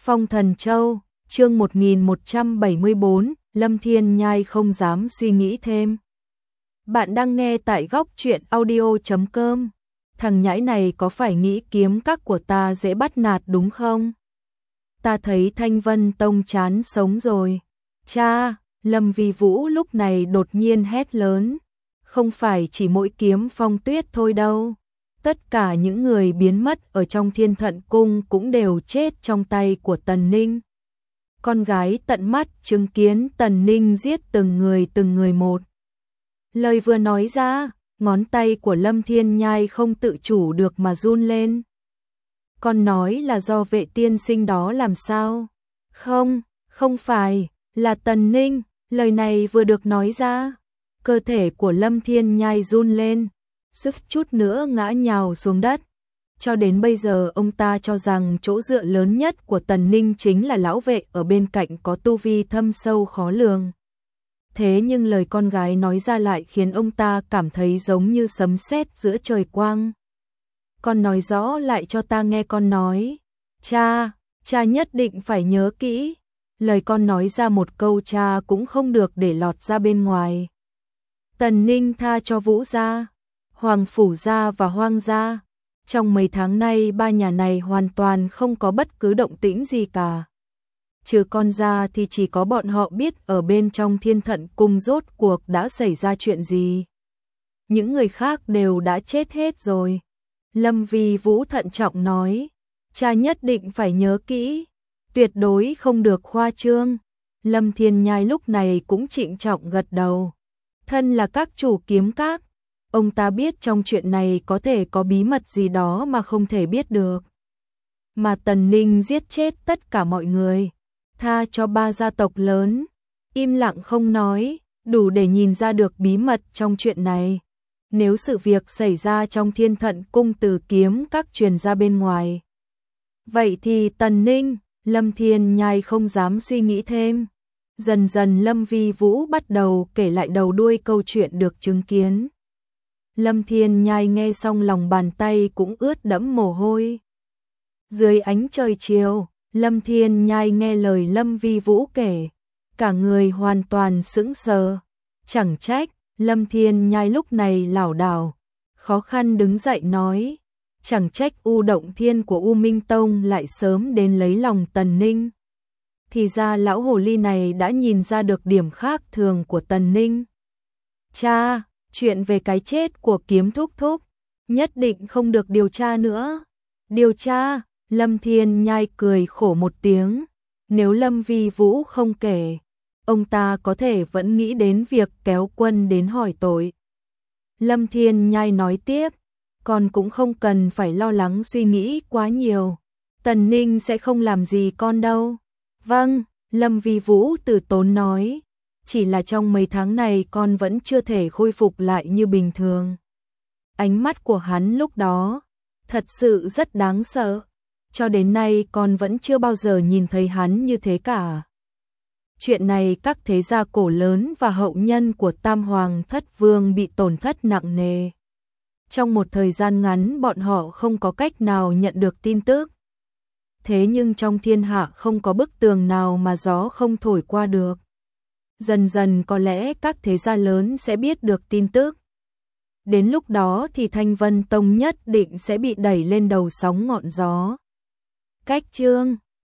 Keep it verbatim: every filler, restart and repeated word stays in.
Phong Thần Châu, chương một nghìn một trăm bảy mươi bốn, Lâm Thiên Nhai không dám suy nghĩ thêm. Bạn đang nghe tại góc truyện audio chấm com. Thằng nhãi này có phải nghĩ kiếm các của ta dễ bắt nạt đúng không? Ta thấy Thanh Vân Tông chán sống rồi. Cha, Lâm Vi Vũ lúc này đột nhiên hét lớn. Không phải chỉ mỗi kiếm Phong Tuyết thôi đâu. Tất cả những người biến mất ở trong Thiên Thận Cung cũng đều chết trong tay của Tần Ninh. Con gái tận mắt chứng kiến Tần Ninh giết từng người từng người một. Lời vừa nói ra, ngón tay của Lâm Thiên Nhai không tự chủ được mà run lên. Con nói là do Vệ tiên sinh đó làm sao? Không, không phải, là Tần Ninh. Lời này vừa được nói ra, cơ thể của Lâm Thiên Nhai run lên, suýt chút nữa ngã nhào xuống đất. Cho đến bây giờ ông ta cho rằng chỗ dựa lớn nhất của Tần Ninh chính là lão vệ ở bên cạnh có tu vi thâm sâu khó lường. Thế nhưng lời con gái nói ra lại khiến ông ta cảm thấy giống như sấm sét giữa trời quang. Con nói rõ lại cho ta nghe con nói. Cha, cha nhất định phải nhớ kỹ. Lời con nói ra một câu cha cũng không được để lọt ra bên ngoài. Tần Ninh tha cho Vũ gia, Hoàng Phủ gia và Hoang gia. Trong mấy tháng nay ba nhà này hoàn toàn không có bất cứ động tĩnh gì cả. Trừ con ra thì chỉ có bọn họ biết ở bên trong Thiên Thận Cung rốt cuộc đã xảy ra chuyện gì. Những người khác đều đã chết hết rồi. Lâm Vi Vũ thận trọng nói, cha nhất định phải nhớ kỹ, tuyệt đối không được khoa trương. Lâm Thiên Nhai lúc này cũng trịnh trọng gật đầu. Thân là các chủ kiếm các, ông ta biết trong chuyện này có thể có bí mật gì đó mà không thể biết được. Mà Tần Ninh giết chết tất cả mọi người, tha cho ba gia tộc lớn, im lặng không nói, đủ để nhìn ra được bí mật trong chuyện này. Nếu sự việc xảy ra trong Thiên Thận Cung từ kiếm các truyền ra bên ngoài, vậy thì Tần Ninh, Lâm Thiên Nhai không dám suy nghĩ thêm. Dần dần Lâm Vi Vũ bắt đầu kể lại đầu đuôi câu chuyện được chứng kiến. Lâm Thiên Nhai nghe xong lòng bàn tay cũng ướt đẫm mồ hôi. Dưới ánh trời chiều, Lâm Thiên Nhai nghe lời Lâm Vi Vũ kể, cả người hoàn toàn sững sờ. Chẳng trách, Lâm Thiên Nhai lúc này lảo đảo, khó khăn đứng dậy nói, chẳng trách U Động Thiên của U Minh Tông lại sớm đến lấy lòng Tần Ninh. Thì ra lão hồ ly này đã nhìn ra được điểm khác thường của Tần Ninh. Cha, chuyện về cái chết của kiếm thúc thúc, nhất định không được điều tra nữa. Điều tra, Lâm Thiên Nhai cười khổ một tiếng. Nếu Lâm Vi Vũ không kể, ông ta có thể vẫn nghĩ đến việc kéo quân đến hỏi tội. Lâm Thiên Nhai nói tiếp, con cũng không cần phải lo lắng suy nghĩ quá nhiều. Tần Ninh sẽ không làm gì con đâu. Vâng, Lâm Vi Vũ từ tốn nói, chỉ là trong mấy tháng này con vẫn chưa thể khôi phục lại như bình thường. Ánh mắt của hắn lúc đó thật sự rất đáng sợ. Cho đến nay con vẫn chưa bao giờ nhìn thấy hắn như thế cả. Chuyện này các thế gia cổ lớn và hậu nhân của Tam Hoàng Thất Vương bị tổn thất nặng nề. Trong một thời gian ngắn bọn họ không có cách nào nhận được tin tức. Thế nhưng trong thiên hạ không có bức tường nào mà gió không thổi qua được. Dần dần có lẽ các thế gia lớn sẽ biết được tin tức. Đến lúc đó thì Thanh Vân Tông nhất định sẽ bị đẩy lên đầu sóng ngọn gió. Cách chương